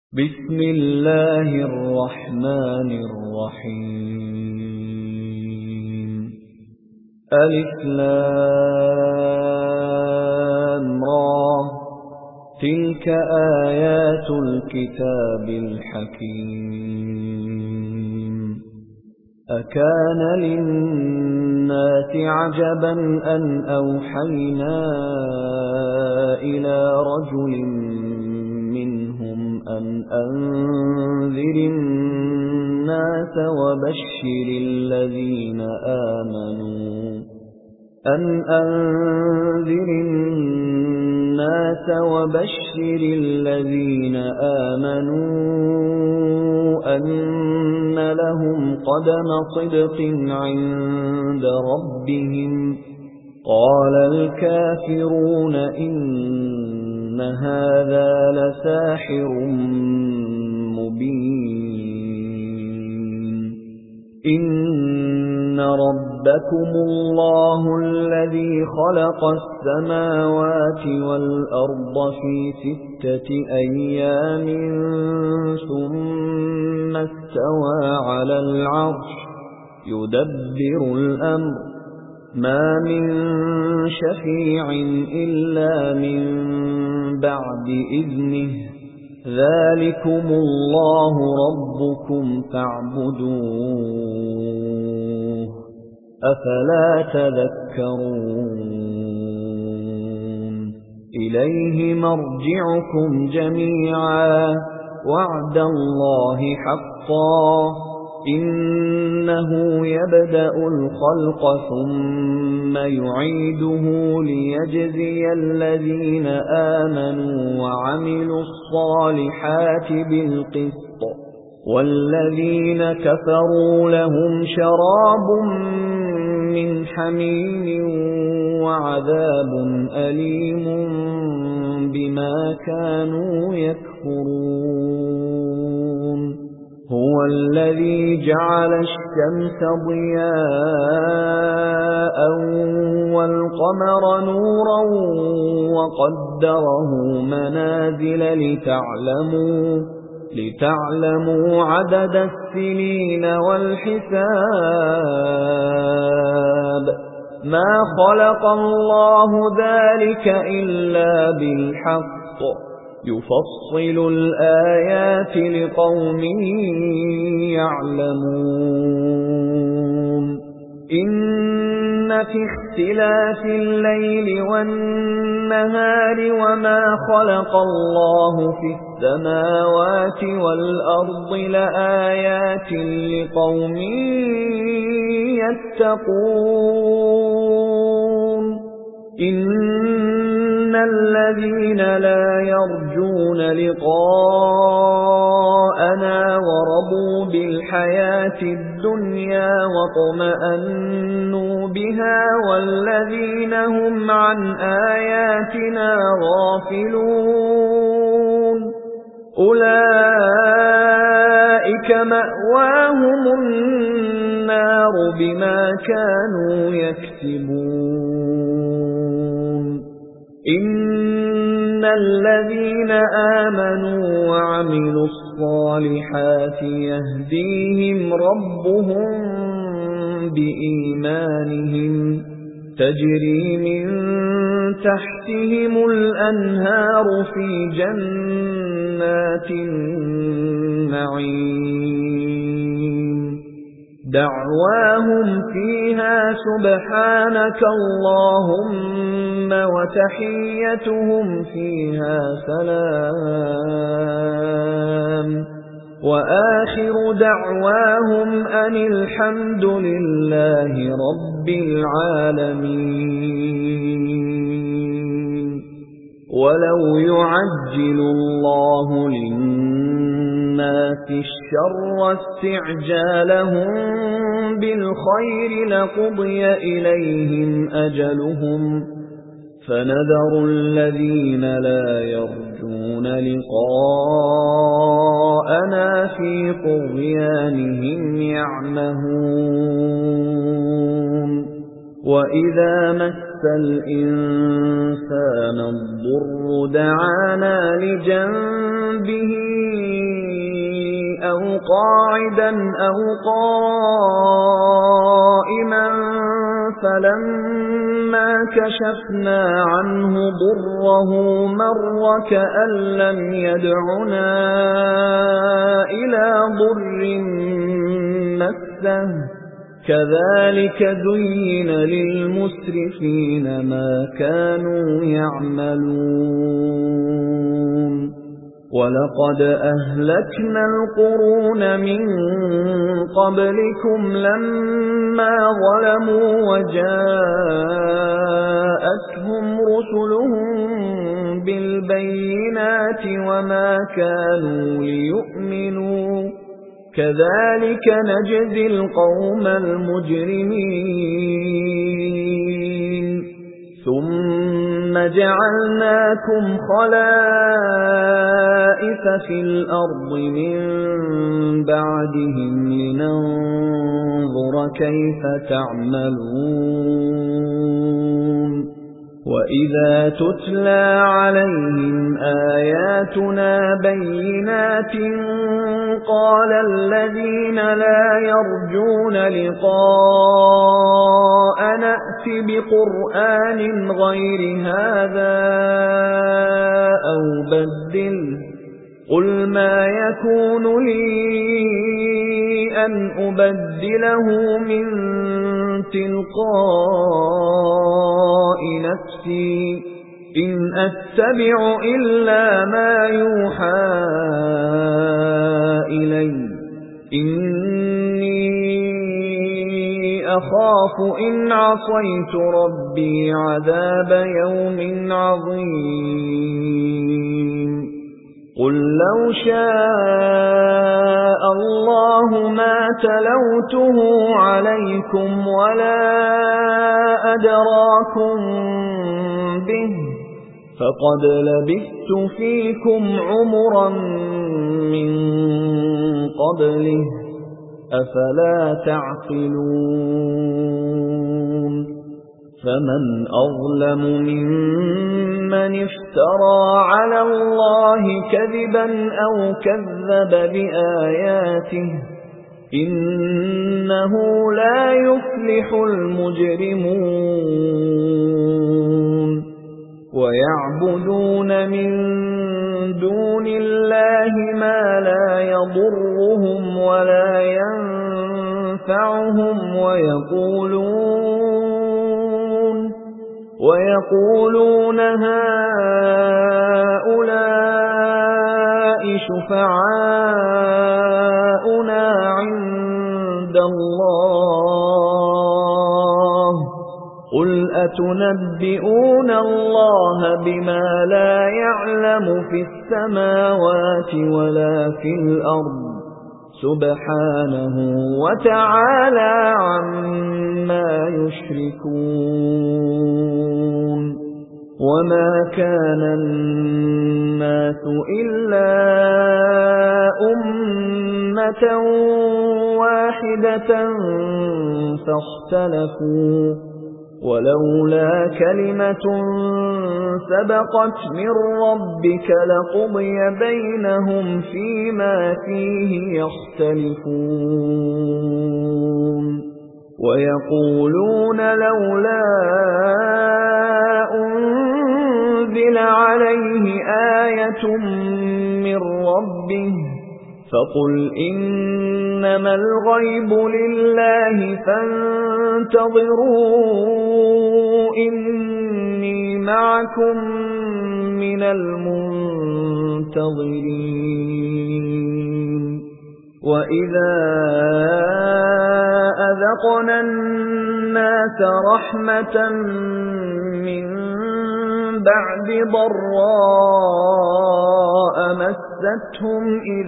بسم الله الرحمن الرحيم ألف لام را تلك آيات الكتاب الحكيم أكان للناس عجبا أن أوحينا إلى رجل منهم أن أنذر الناس وبشر الذين آمنوا أن لهم قدم صدق عند ربهم قال الكافرون إن هذا لساحر مبين إن ربكم الله الذي خلق السماوات والأرض في 6 أيام ثم استوى على العرش يدبر الأمر ما من شفيع إلا من بعد إذنه ذلكم الله ربكم فاعبدوه أفلا تذكرون إليه مرجعكم جميعا وعد الله حقا إنه يبدأ الخلق ثم يعيده ليجزي الذين آمنوا وعملوا الصالحات بالقسط والذين كفروا لهم شراب من حميم وعذاب أليم بما كانوا يكفرون هو الذي جعل الشمس ضياء والقمر نورا وقدره منازل لتعلموا عدد السنين والحساب ما خلق الله ذلك إلا بالحق يفصل الآيات لقوم يعلمون إن في اختلاف الليل والنهار وما خلق الله في السماوات والأرض لآيات لقوم يتقون إن الذين لا يرجون لقاءنا ورضوا بالحياة الدنيا واطمأنوا بها والذين هم عن آياتنا غافلون أولئك مأواهم النار بما كانوا يكسبون إن الذين آمنوا وعملوا الصالحات يهديهم ربهم بإيمانهم تجري من تحتهم الأنهار في جنات النعيم دعواهم فيها سبحانك اللهم وتحيتهم فيها سلام وآخر دعواهم أن الحمد لله رب العالمين ولو يعجل الله للناس الشر استعجالهم بالخير لقضي إليهم أجلهم فنذر الذين لا يرجون لقاءنا في طغيانهم يعمهون وإذا مس الإنسان الضر دعانا لجنبه قاعدا أو قائما فلما كشفنا عنه ضره مر كأن لم يدعنا إلى ضر مسه كذلك زين للمسرفين ما كانوا يعملون ولقد أهلكنا القرون من قبلكم لما ظلموا وجاءتهم رسلهم بالبينات وما كانوا ليؤمنوا كذلك نجزي القوم المجرمين ثم جعلناكم خلائف في الأرض من بعدهم لننظر كيف تعملون وَإِذَا تُتْلَى عَلَيْهِمْ آيَاتُنَا بَيِّنَاتٍ قَالَ الَّذِينَ لَا يَرْجُونَ لِقَاءَنَا ائْتِ بِقُرْآنٍ غَيْرِ هَذَا أَوْ بَدِّلْهُ قُلْ مَا يَكُونُ لِي أَنْ أُبَدِّلَهُ مِنْ تِلْقَاءِ نَفْسِي إِنْ أَتَّبِعُ إِلَّا مَا يُوحَى إِلَيَّ إِنِّي أَخَافُ إِنْ عَصَيْتُ رَبِّي عَذَابَ يَوْمٍ عَظِيمٍ قُل لَّوْ شَاءَ اللَّهُ مَا تَلَوْتُهُ عَلَيْكُمْ وَلَا أَدْرَاكُمْ بِهِ فَقَدْ لَبِثْتُ فِيكُمْ عُمُرًا مِّن قَبْلِهِ أَفَلَا تَعْقِلُونَ فَمَنْ أَظْلَمُ مِمَّنِ افْتَرَى عَلَى اللَّهِ كَذِبًا أَوْ كَذَّبَ بِآيَاتِهِ إِنَّهُ لَا يُفْلِحُ الْمُجْرِمُونَ وَيَعْبُدُونَ مِن دُونِ اللَّهِ مَا لَا يَضُرُّهُمْ وَلَا يَنفَعُهُمْ وَيَقُولُونَ هَؤُلَاءِ شُفَعَاؤُنَا عِندَ اللَّهِ قُلْ أَتُنَبِّئُونَ اللَّهَ بِمَا لَا يَعْلَمُ فِي السَّمَاوَاتِ وَلَا فِي الْأَرْضِ سُبْحَانَهُ وَتَعَالَى عَمَّا يُشْرِكُونَ وَمَا كَانَ النَّاسُ إِلَّا أُمَّةً وَاحِدَةً فَاخْتَلَفُوا وَلَوْلَا كَلِمَةٌ سَبَقَتْ مِنْ رَبِّكَ لَقُضِيَ بَيْنَهُمْ فِيمَا فِيهِ يَخْتَلِفُونَ وَيَقُولُونَ لَوْلَا أُنْزِلَ عَلَيْهِ آيَةٌ مِنْ رَبِّهِ فَقُلْ إِنَّمَا الْغَيْبُ لِلَّهِ فَانْتَظِرُوا إِنِّي مَعَكُمْ مِنَ الْمُنْتَظِرِينَ وَإِذَا أَذَقْنَا النَّاسَ رَحْمَةً مِنْ بَعْدِ ضَرَّاءَ مَسَّتْهُمْ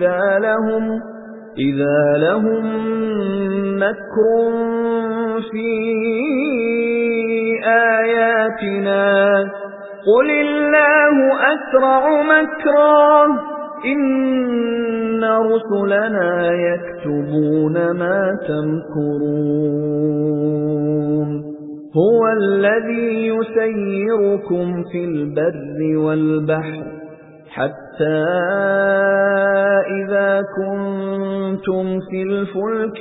إِذَا لَهُم مَّكْرٌ فِي آيَاتِنَا قُلِ اللَّهُ أَسْرَعُ مَكْرًا إِنَّ رُسُلَنَا يَكْتُبُونَ مَا تَمْكُرُونَ هُوَ الَّذِي يُسَيِّرُكُمْ فِي الْبَرِّ وَالْبَحْرِ حَتَّى حَتَّى إِذَا كُنتُمْ فِي الْفُلْكِ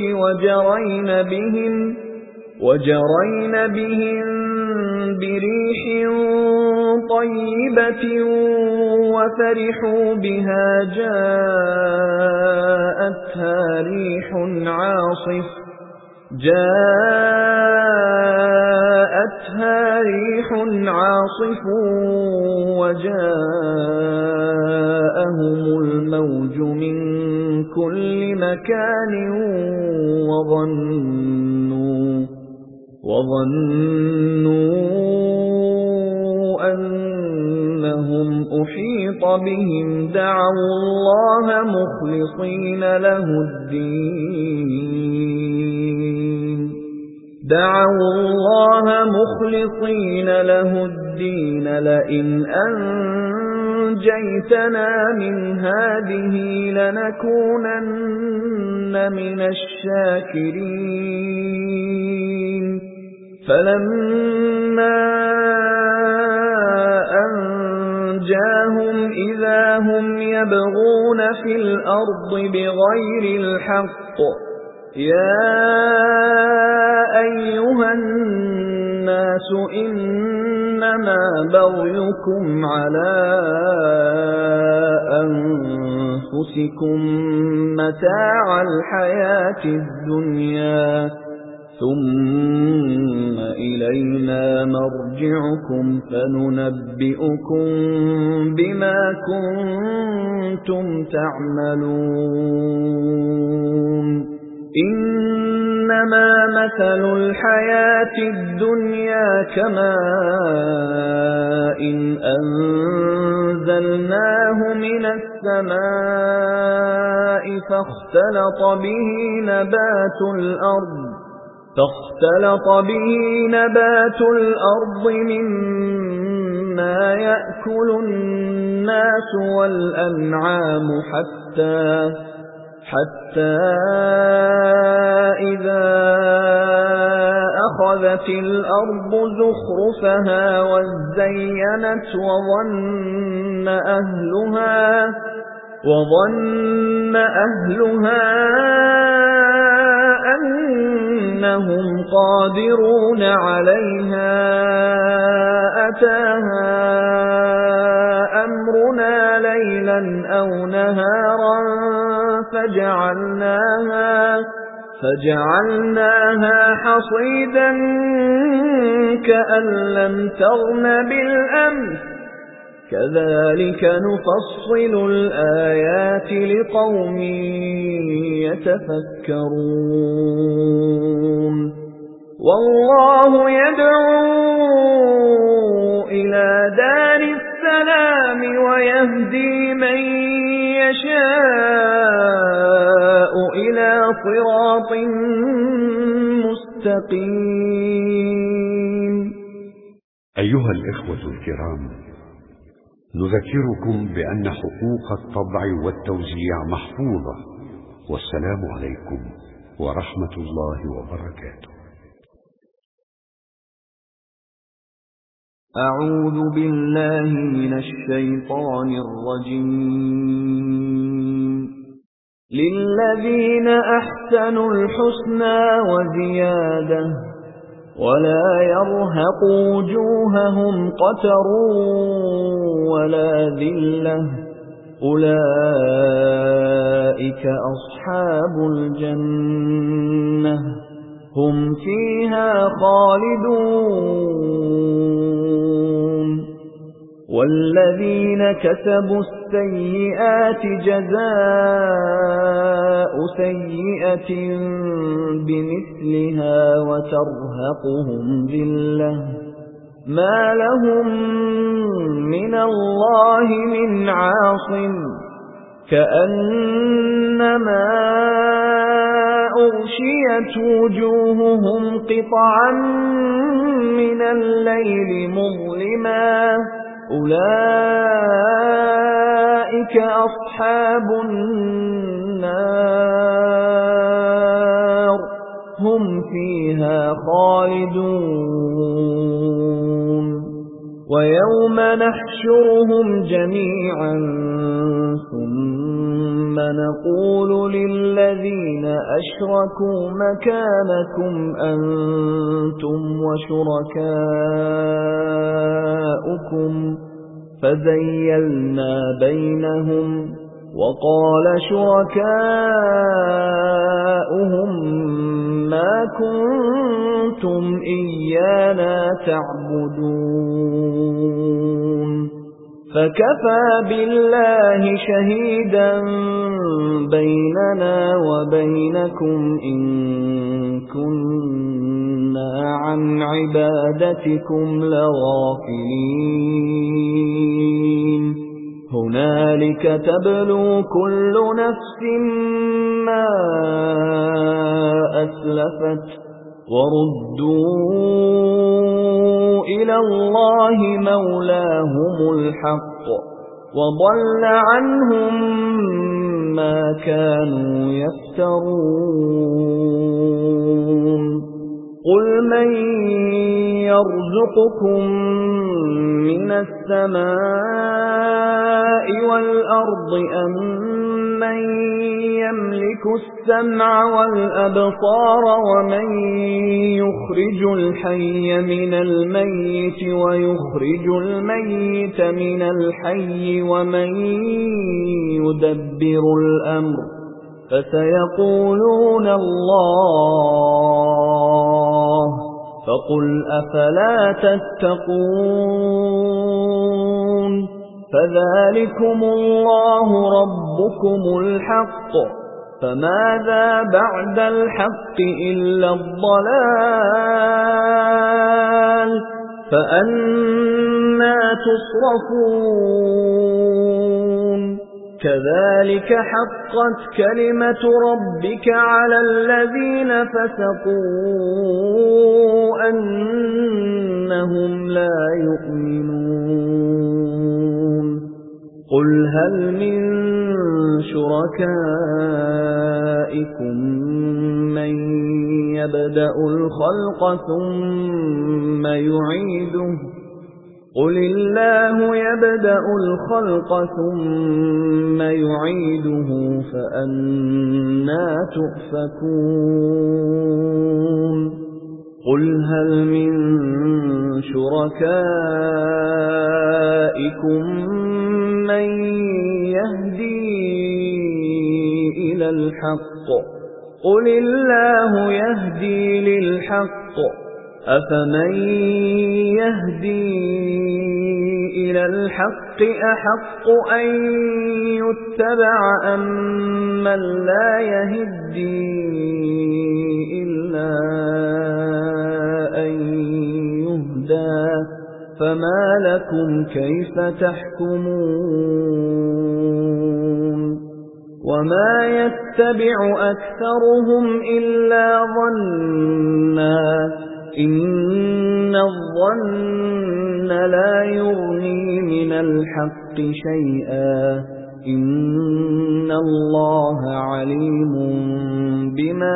وَجَرَيْنَ بِهِم بِرِيحٍ طَيِّبَةٍ وَفَرِحُوا بِهَا جَاءَتْهَا رِيحٌ عَاصِفٌ وَجَاءَهُمُ الْمَوْجُ مِنْ كُلِّ مَكَانٍ وَظَنُّوا أَنَّهُمْ أُحِيطَ بِهِمْ دَعَوُا اللَّهَ مُخْلِصِينَ لَهُ الدِّينَ لَئِنْ أَنْجَيْتَنَا مِنْ هَٰذِهِ لَنَكُونَنَّ مِنَ الشَّاكِرِينَ فَلَمَّا أَنْجَاهُمْ إِذَا هُمْ يَبْغُونَ فِي الْأَرْضِ بِغَيْرِ الْحَقِّ يَا أَيُّهَا النَّاسُ إِنَّمَا بَغْيُكُمْ عَلَى أَنفُسِكُم مَّتَاعَ الْحَيَاةِ الدُّنْيَا ثُمَّ إِلَيْنَا مَرْجِعُكُمْ فَنُنَبِّئُكُم بِمَا كُنتُمْ تَعْمَلُونَ إِنَّمَا مَثَلُ الْحَيَاةِ الدُّنْيَا كَمَاءٍ أَنزَلْنَاهُ مِنَ السَّمَاءِ فاختلط به نبات الأرض مما يأكل الناس والأنعام حتى إذا أخذت الأرض زخرفها وزينت وظن أهلها أنهم قادرون عليها أتاها أمرنا ليلا أو نهارا فجعلناها حصيدا كأن لم تغن بالأمس كذلك نفصل الآيات لقوم يتفكرون والله يدعو إلى دار السلام ويهدي من يشاء إلى صراط مستقيم. أيها الإخوة الكرام، نذكركم بأن حقوق الطبع والتوزيع محفوظة، والسلام عليكم ورحمة الله وبركاته. أعوذ بالله من الشيطان الرجيم. للذين أحسنوا الحسنى وزيادة ولا يرهق وجوههم قتر ولا ذلة أولئك أصحاب الجنة هم فيها خالدون. والذين كسبوا السيئات جزاء سيئة بمثلها وترهقهم ذلة ما لهم من الله من عاصم كأنما أغشيت وجوههم قطعا من الليل مظلما أولئك أصحاب النار هم فيها خالدون. وَيَوْمَ نَحْشُرُهُمْ جَمِيعًا ثُمَّ نَقُولُ لِلَّذِينَ أَشْرَكُوا مَكَانَكُمْ أَنْتُمْ وَشُرَكَاؤُكُمْ فَزَيَّلْنَا بَيْنَهُمْ وَقَالَ شُرَكَاؤُهُمْ مَا كُنتُمْ إِيَّانَا تَعْبُدُونَ فَكَفَى بِاللَّهِ شَهِيدًا بَيْنَنَا وَبَيْنَكُمْ إِن كُنَّا عَن عِبَادَتِكُمْ لَغَافِلِينَ هُنَالِكَ تَبْلُو كُلُّ نَفْسٍ مَا أَسْلَفَتْ وَرُدُّوا إِلَى اللَّهِ مَوْلَاهُمُ الْحَقِّ وَضَلَّ عَنْهُم مَّا كَانُوا يَفْتَرُونَ قُلْ مَن يَرْزُقُكُم مِّنَ السَّمَاءِ وَالْأَرْضِ أَمَّن يَمْلِكُ السَّمْعَ وَالْأَبْصَارَ وَمَن يُخْرِجُ الْحَيَّ مِنَ الْمَيِّتِ وَيُخْرِجُ الْمَيِّتَ مِنَ الْحَيِّ وَمَن يُدَبِّرُ الْأَمْرَ فَسَيَقُولُونَ اللَّهُ فَقُلْ أَفَلَا تَتَّقُونَ فَذَلِكُمُ اللَّهُ رَبُّكُمُ الْحَقُّ فَمَاذَا بَعْدَ الْحَقِّ إِلَّا الضَّلَالُ فَأَنَّى تُصْرَفُونَ كَذَلِكَ حَقَّتْ كَلِمَةُ رَبِّكَ عَلَى الَّذِينَ فَسَقُوا أَنَّهُمْ لَا يُؤْمِنُونَ قُلْ هَلْ مِن شُرَكَائِكُم مَّن يَبْدَأُ الْخَلْقَ ثُمَّ يُعِيدُهُ قُلِ اللَّهُ يَبْدَأُ الْخَلْقَ ثُمَّ يُعِيدُهُ فَأَنَّى تُؤْفَكُونَ قُلْ هَلْ مِن شُرَكَائِكُم مَّن يَهْدِي إِلَى الْحَقِّ قُلِ اللَّهُ يَهْدِي لِلْحَقِّ أَفَمَن يَهْدِي إِلَى الْحَقِّ أَحَقُّ أَن يُتَّبَعَ أَمَّن لَّا يَهِدِّي إِلَّا أَن يُهْدَىٰ فَمَا لَكُمْ كَيْفَ تَحْكُمُونَ وَمَا يَتَّبِعُ أَكْثَرُهُمْ إِلَّا ظَنًّا إِنَّ الظَّنَّ لَا يُغْنِي مِنَ الْحَقِّ شَيْئًا إِنَّ اللَّهَ عَلِيمٌ بِمَا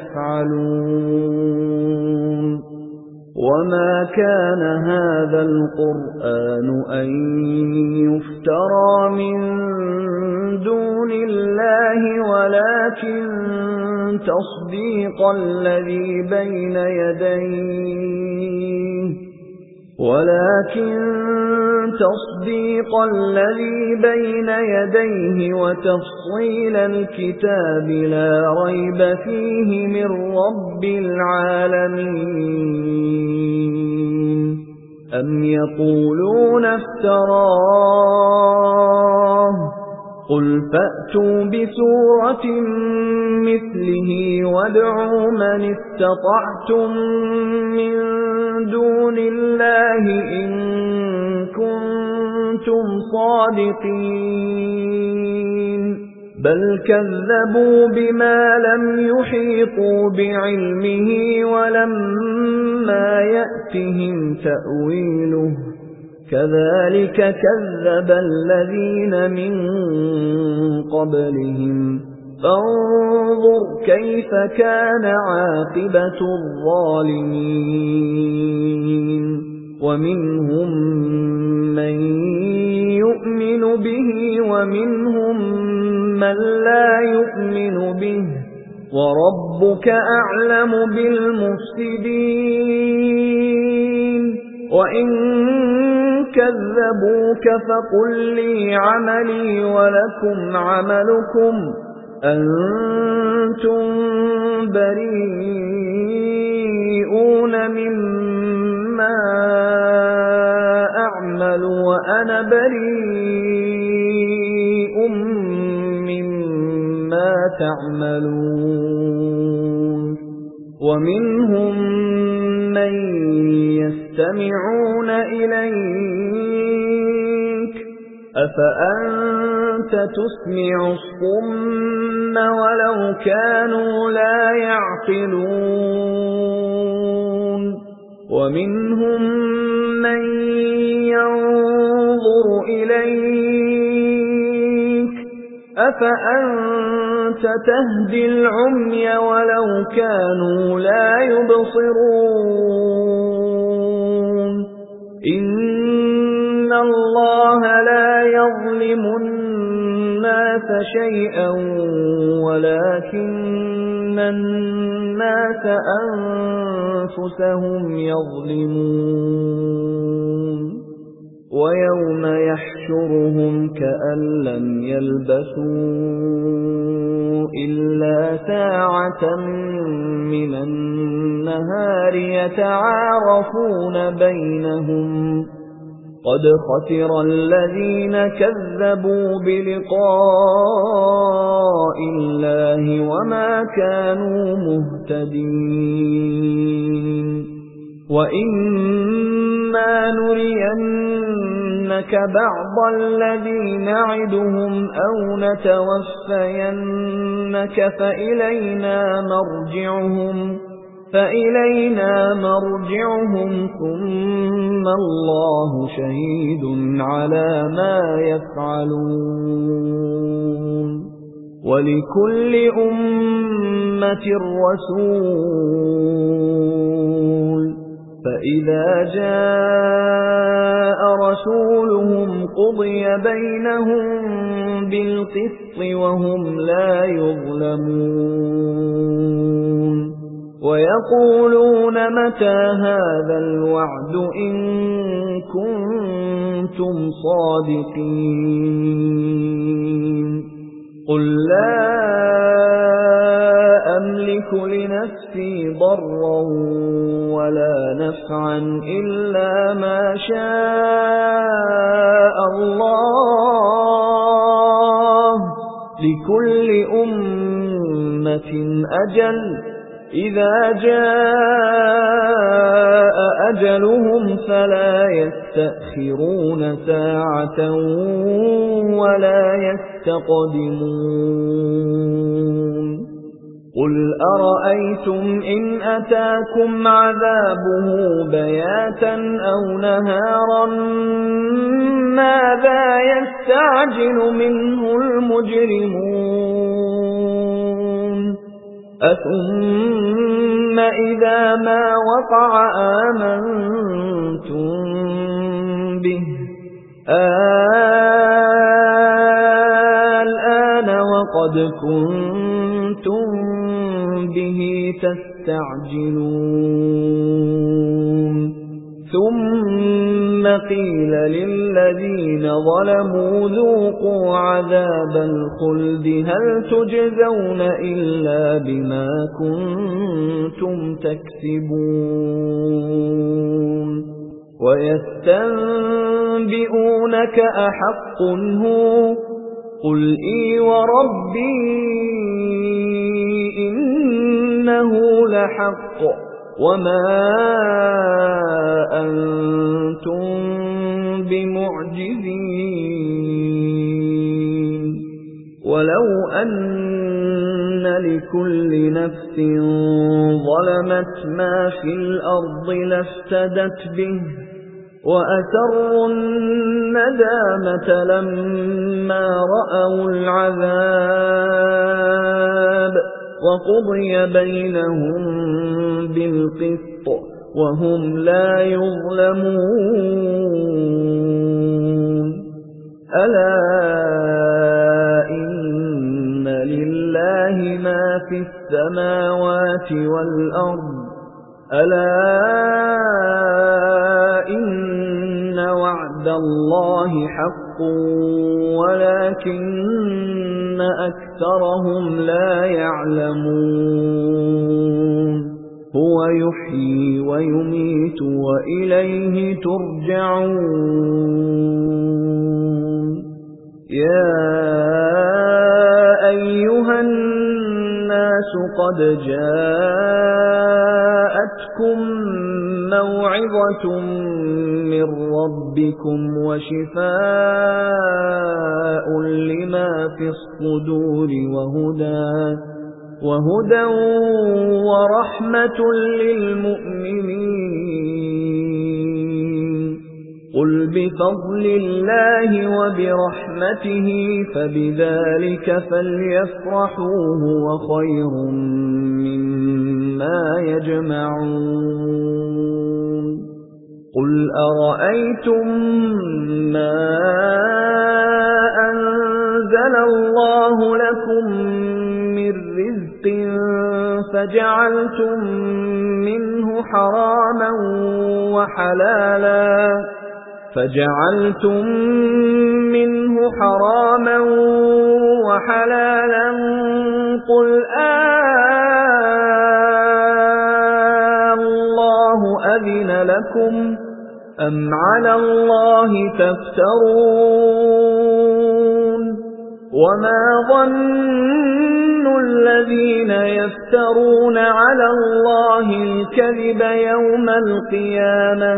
يَفْعَلُونَ وَمَا كَانَ هَذَا الْقُرْآنُ أَن يُفْتَرَى مِن دُونِ اللَّهِ وَلَكِن تَصْدِيقَ الَّذِي بَيْنَ يَدَيْهِ وَتَفْصِيلَ الْكِتَابِ لَا رَيْبَ فِيهِ مِن رَّبِّ الْعَالَمِينَ أَمْ يَقُولُونَ افْتَرَاهُ قُلْ فَأْتُوا بِسُورَةٍ مِثْلِهِ وَادْعُوا مَنِ اسْتَطَعْتُم مِّن دُونِ اللَّهِ إِن كُنتُمْ صَادِقِينَ بَلْ كَذَّبُوا بِمَا لَمْ يُحِيطُوا بِعِلْمِهِ وَلَمَّا يَأْتِهِمْ تَأْوِيلُهُ كَذَلِكَ كَذَّبَ الَّذِينَ مِن قَبْلِهِمْ فَانظُرْ كَيْفَ كَانَ عَاقِبَةُ الظَّالِمِينَ ومنهم من يؤمن به ومنهم من لا يؤمن به وربك أعلم بالمفسدين وإن كذبوك فقل لي عملي ولكم عملكم أنتم بريئون مما أعمل وأنا بريء مما تعملون ومنهم من يستمعون إليك أفأنت تسمع الصم ولو كانوا لا يعقلون ومنهم من ينظر إليك أفأنت تهدي العمي ولو كانوا لا يبصرون إن الله لا يظلم الناس شيئا ولكن الناس أنفسهم يظلمون ويوم يحشرهم كأن لم يلبثوا إلا ساعة من النهار يتعارفون بينهم قد خسر الذين كذبوا بلقاء الله وما كانوا مهتدين وإما نرينك بعض الذي نعدهم أو نتوفينك فإلينا مرجعهم ثم الله شهيد على ما يفعلون ولكل أمة رسول فإذا جاء رسولهم قضي بينهم بالقسط وهم لا يظلمون ويقولون متى هذا الوعد إن كنتم صادقين قل لا أملك لنفسي ضرا ولا نفعا إلا ما شاء الله لكل أمة أجل إذا جاء أجلهم فلا يستأخرون ساعة ولا يستقدمون قل أرأيتم إن أتاكم عذابه بياتا أو نهارا ماذا يستعجل منه المجرمون أثم إذا ما وقع آمنتم به الآن وقد كنتم به تستعجلون ثم قيل للذين ظلموا ذوقوا عذاب الخلد هل تجزون إلا بما كنتم تكسبون ويستنبئونك أحق هو قل إي وربي إنه لحق وما أنتم بمعجزين ولو أن لكل نفس ظلمت ما في الأرض لافتدت به وأسروا الندامة لما رأوا العذاب وقضي بينهم بالقسط وهم لا يظلمون ألا إن لله ما في السماوات والأرض ألا إن وعد الله حق ولكن أكثرهم لا يعلمون هو يحيي ويميت وإليه ترجعون يا أيها الناس قد جاءتكم موعظة من ربكم وشفاء لما في الصدور وهدى ورحمة للمؤمنين قل بفضل الله وبرحمته فبذلك فليفرحوا هو خير مما يجمعون قل أرأيتم ما أنزل الله لكم من رزق فجعلتم منه حراما وحلالا قل الله أذن لكم أم على الله تفترون وما ظن الذين يفترون على الله الكذب يوم القيامة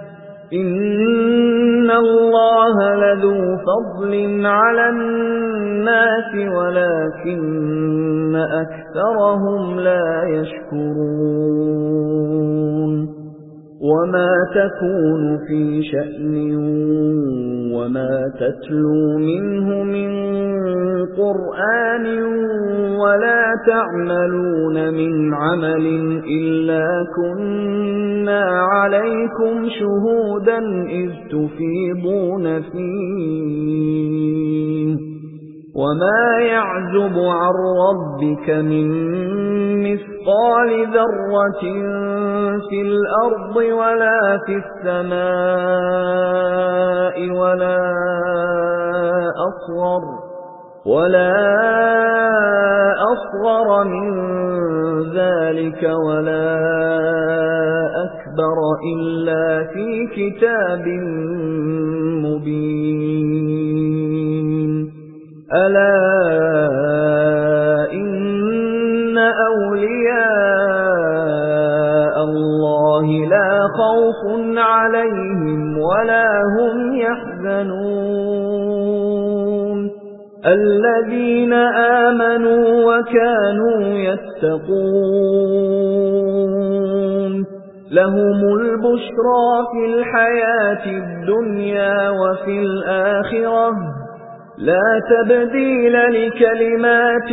إن الله لذو فضل على الناس ولكن أكثرهم لا يشكرون وما تكون في شأن وما تتلو منه من قرآن ولا تعملون من عمل إلا كنا عليكم شهودا إذ تفيضون فيه وما يعزب عن ربك من مثقال ذرة في الأرض ولا في السماء ولا أصغر من ذلك ولا أكبر إلا في كتاب مبين ألا إن أولياء الله لا خوف عليهم ولا هم يحزنون الذين آمنوا وكانوا يتقون لهم البشرى في الحياة الدنيا وفي الآخرة لا تبديل لكلمات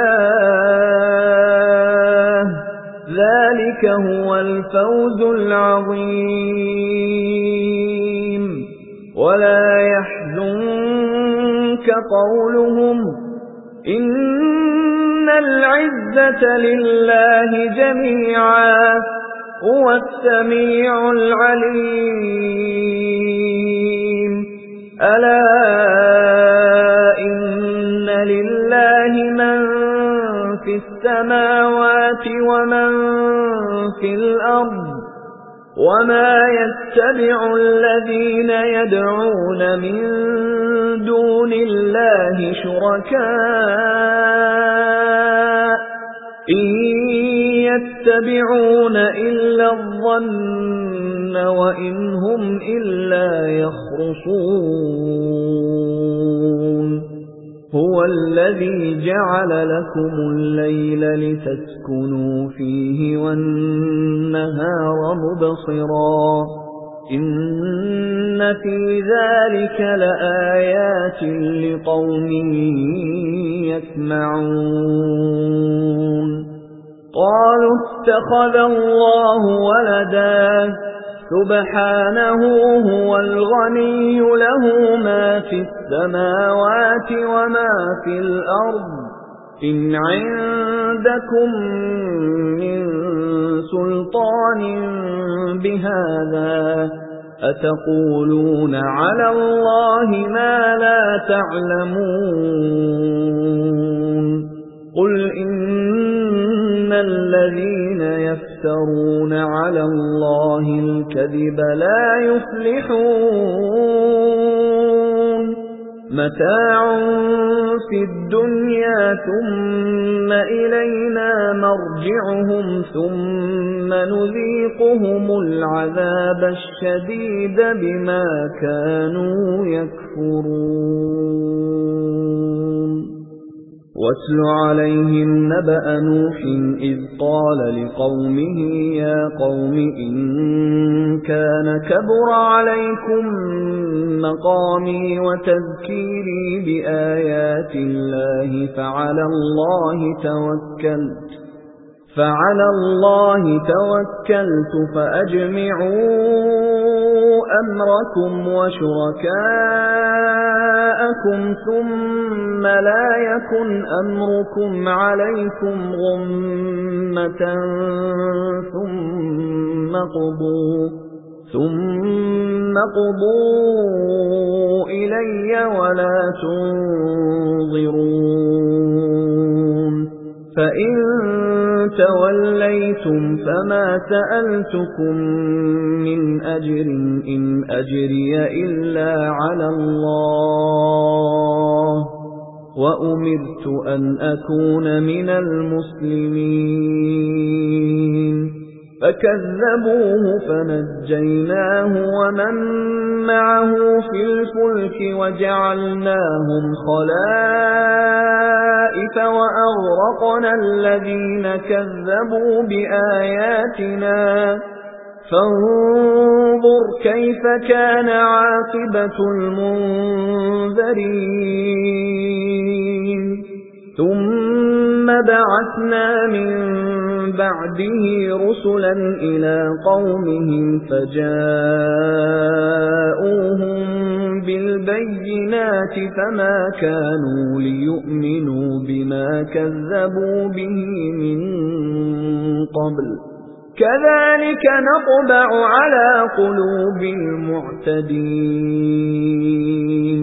الله ذلك هو الفوز العظيم ولا يحزنك قولهم إن العزة لله جميعا هو السميع العليم ألا إن لله من في السماوات ومن في الأرض وما يتبع الذين يدعون من دون الله شركاء إن يتبعون إلا الظن وإن هم إلا يخرصون هو الذي جعل لكم الليل لتسكنوا فيه والنهار مبصرا إن في ذلك لآيات لقوم يسمعون قالوا اتخذ الله ولدا سبحانه هو الغني له ما في السماوات وما في الأرض إن عندكم من سلطان بهذا أتقولون على الله ما لا تعلمون قل إن الذين يفترون على الله الكذب لا يفلحون متاع في الدنيا ثم إلينا مرجعهم ثم نذيقهم العذاب الشديد بما كانوا يكفرون واتل عليهم نبأ نوح إذ قال لقومه يا قوم إن كان كبر عليكم مقامي وتذكيري بآيات الله فعلى الله توكلت فأجمعوا أمركم وشركاءكم ثم لا يكن أمركم عليكم غمة ثم قضوا إلي ولا تنظرون فإن توليتم فما سألتكم من أجر إن أجري إلا على الله وأمرت أن أكون من المسلمين فكذبوه فنجيناه ومن معه في الفلك وجعلناهم خلائف وأغرقنا الذين كذبوا بآياتنا فانظر كيف كان عاقبة المنذرين ثم بعثنا من بعده رسلا إلى قومهم فجاءوهم بالبينات فما كانوا ليؤمنوا بما كذبوا به من قبل كذلك نطبع على قلوب المعتدين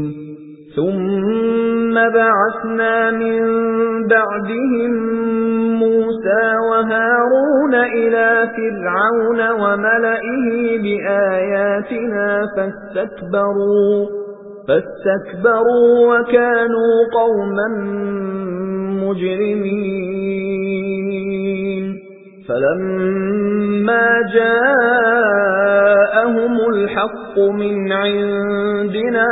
ثم بعثنا من بعدهم موسى وهارون إلى فرعون وملئه بآياتنا فاستكبروا وكانوا قوما مجرمين فلما جاءهم الحق من عندنا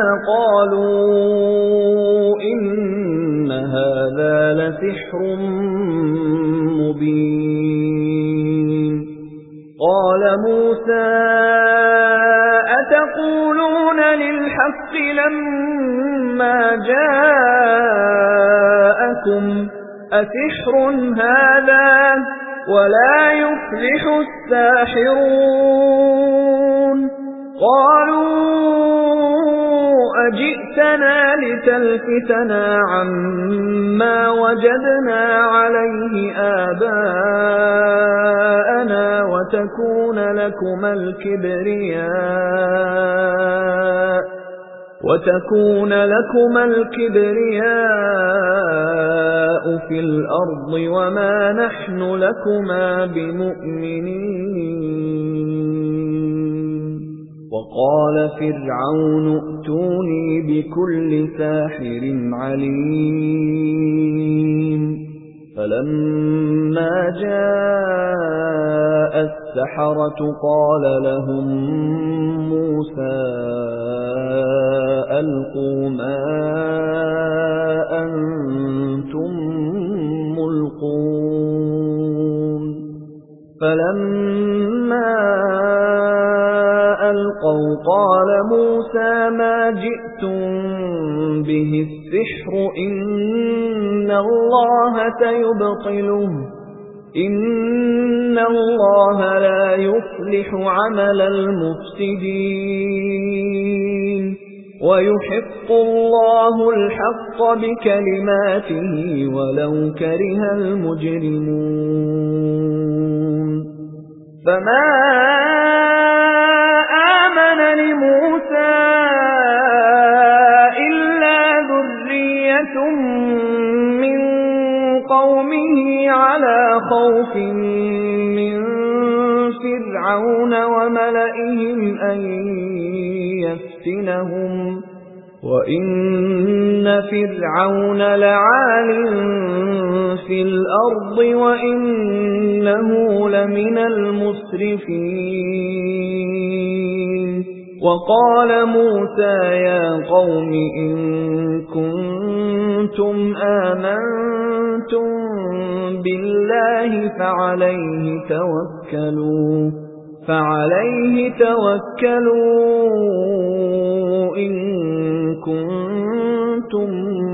قالوا إن هذا لسحر مبين قال موسى أتقولون للحق لما جاءكم أسحر هذا ولا يفلح الساحرون قالوا أجئتنا لتلفتنا عما وجدنا عليه آباءنا وتكون لكما الكبرياء في الأرض وما نحن لكما بمؤمنين وقال فرعون ائتوني بكل ساحر عليم فلما جاء السحرة قال لهم موسى ألقوا ما أنتم ملقون فلما ألقوا قال موسى ما جئتم به السحر إن الله سيبطله إِنَّ اللَّهَ لَا يُصْلِحُ عَمَلَ الْمُفْسِدِينَ وَيُحِقُّ اللَّهُ الْحَقَّ بِكَلِمَاتِهِ وَلَوْ كَرِهَ الْمُجْرِمُونَ فَمَا آمَنَ لِمُوسَى إِلَّا ذُرِّيَّةٌ مِّن قَوْمِهِ عَلَى خَوْفٍ مِّن فِرْعَوْنَ وَمَلَئِهِمْ أَن يَفْتِنَهُمْ وَإِنَّ فِرْعَوْنَ لَعَالٍ فِي الْأَرْضِ وَإِنَّهُ لَمِنَ الْمُسْرِفِينَ وَقَالَ مُوسَى يَا قَوْمِ إِن كُنتُمْ آمَنتُم بِاللَّهِ فَعَلَيْهِ توكلوا إن كنتم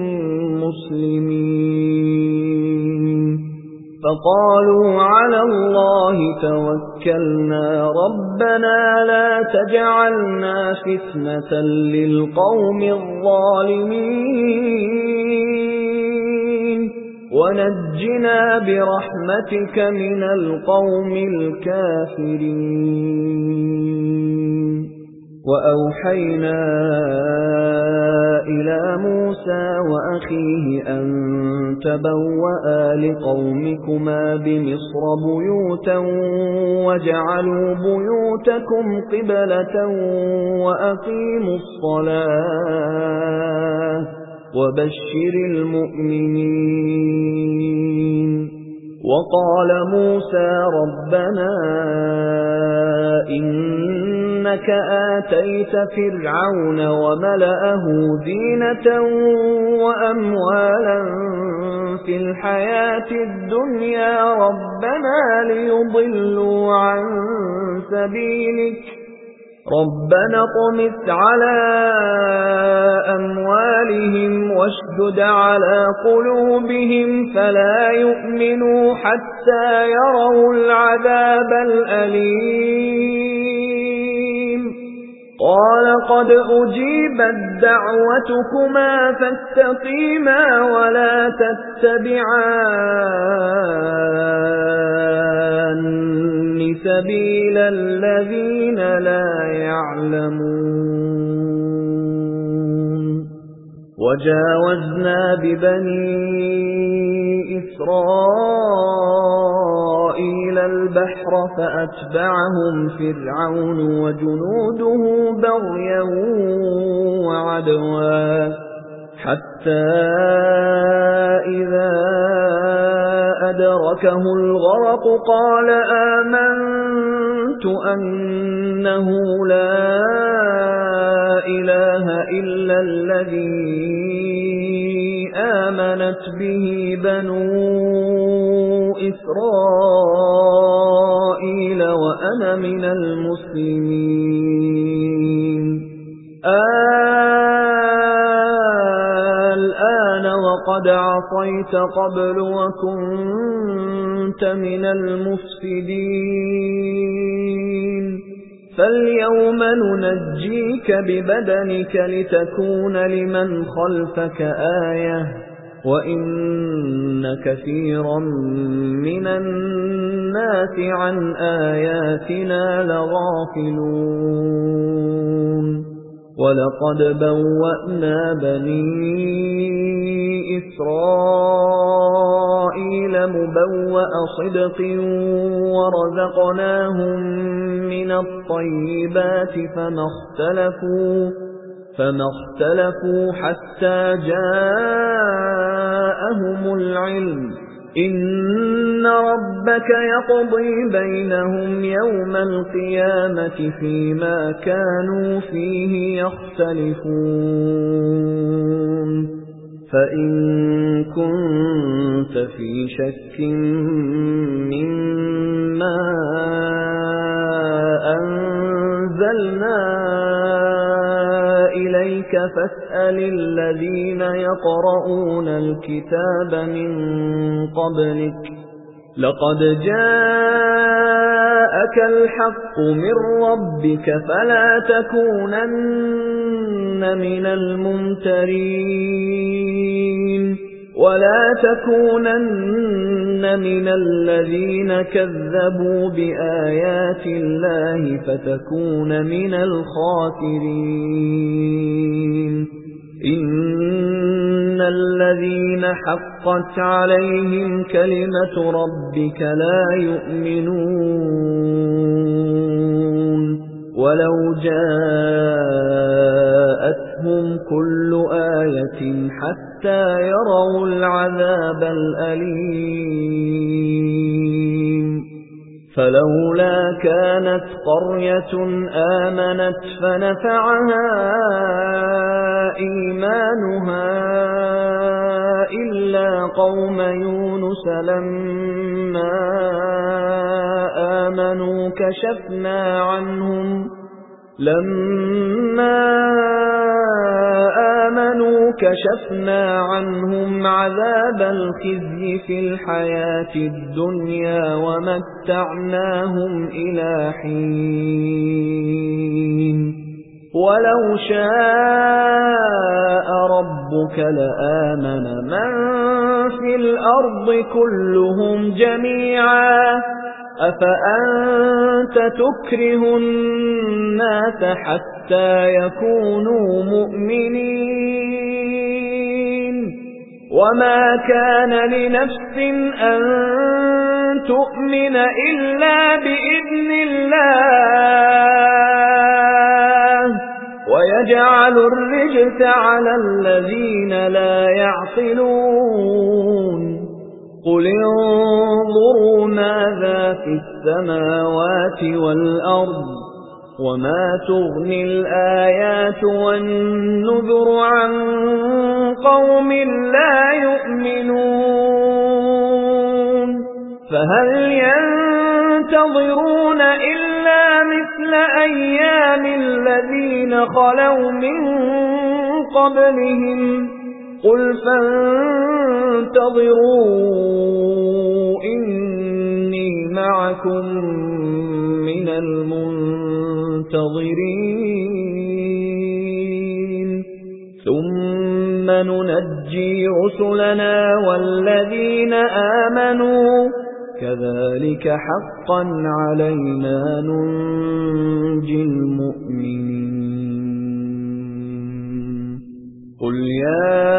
مسلمين فقالوا على الله توكلنا ربنا لا تجعلنا فتنة للقوم الظالمين ونجنا برحمتك من القوم الكافرين وأوحينا إلى موسى وأخيه أن تبوأ لقومكما بمصر بيوتا واجعلوا بيوتكم قبلة وأقيموا الصلاة وبشر المؤمنين وقال موسى ربنا إنك آتيت فرعون وملأه زينة وأموالا في الحياة الدنيا ربنا ليضلوا عن سبيلك ربنا اطمس على أموالهم واشدد على قلوبهم فلا يؤمنوا حتى يروا العذاب الأليم قال قد أجيبت دعوتكما فاستقيما ولا تتبعان سبيل الذين لا يعلمون وجاوزنا ببني إسرائيل البحر فأتبعهم فرعون وجنوده بغيا وعدوا حتى إذا أدركه الغرق قال آمنت أنه لا إله إلا الذي آمنت به بنو إسرائيل وأنا من المسلمين الآن وقد عصيت قبل وكنت من المفسدين فاليوم ننجيك ببدنك لتكون لمن خلفك آية وإن كثيرا من الناس عن آياتنا لغافلون وَلَقَدْ بَوَّأْنَا بَنِي إِسْرَائِيلَ مُبَوَّأَ صِدْقٍ وَرَزَقْنَاهُمْ مِنَ الطَّيِّبَاتِ فَمَا اخْتَلَفُوا حَتَّى جَاءَهُمُ الْعِلْمُ إِنَّ رَبَّكَ يَقْضِي بَيْنَهُمْ يَوْمَ الْقِيَامَةِ فِيمَا كَانُوا فِيهِ يَخْتَلِفُونَ فَإِن كُنتَ فِي شَكٍّ مِّمَّا أَنزَلْنَا إِلَيْكَ فَاسْأَلِ الَّذِينَ يَقْرَؤُونَ الْكِتَابَ مِن قَبْلِكَ لقد جاءك الحق من ربك فلا تكونن من الممترين ولا تكونن من الذين كذبوا بآيات الله فتكون من الخاسرين إن الذين حقت عليهم كلمة ربك لا يؤمنون ولو جاءتهم كل آية حتى يروا العذاب الأليم فلولا كانت قرية آمنت فنفعها إيمانها إلا قوم يونس لما آمنوا كشفنا عنهم عذاب الخزي في الحياة الدنيا ومتعناهم إلى حين ولو شاء ربك لآمن من في الأرض كلهم جميعا أفأنت تكره الناس حتى يكونوا مؤمنين وما كان لنفس أن تؤمن إلا بإذن الله ويجعل الرجس على الذين لا يعقلون قل انظروا ماذا في السماوات والأرض وما تغني الآيات والنذر عن قوم لا يؤمنون فهل ينتظرون إلا مثل أيام الذين خلوا من قبلهم قل فانتظروا إني معكم من المنتظرين ثم ننجي رسلنا والذين آمنوا كذلك حقا علينا ننجي المؤمنين قل يا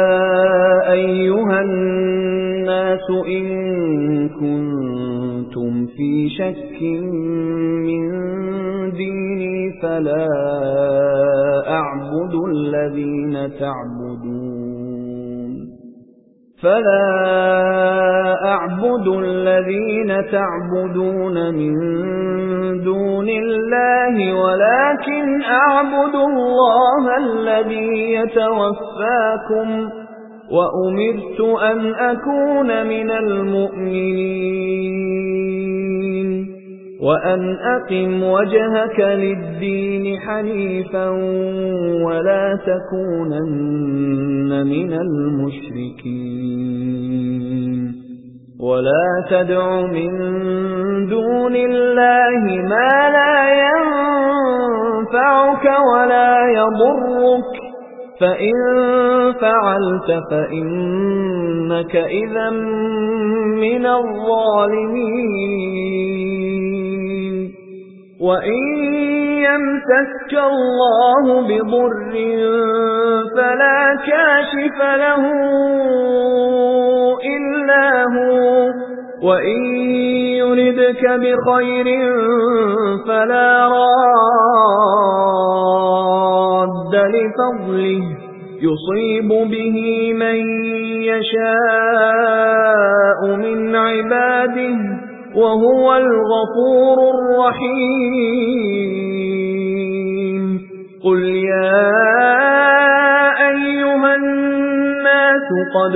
أيها الناس إن كنتم في شك من ديني فلا أعبد الذين تعبدون من دون الله ولكن أعبد الله الذي يتوفاكم وأمرت أن أكون من المؤمنين وأن أقم وجهك للدين حنيفا ولا تكونن من المشركين ولا تدع من دون الله ما لا ينفعك ولا يضرك فإن فعلت فإنك إذا من الظالمين وإن يمسك الله بضر فلا كاشف له إلا هو وإن يردك بخير فلا راد لفضله يصيب به من يشاء من عباده وهو الغفور الرحيم قل يا أيها الناس قد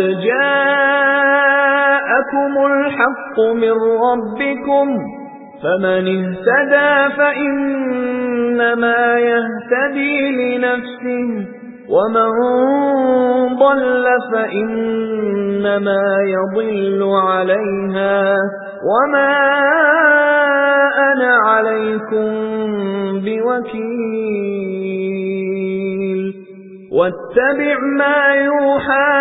جاءكم الحق من ربكم فمن اهتدى فإنما يهتدي لنفسه ومن ضل فإنما يضل عليها وما أنا عليكم بوكيل واتبع ما يوحى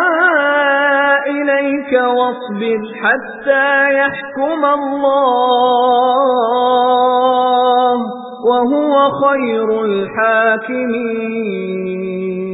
إليك واصبر حتى يحكم الله وهو خير الحاكمين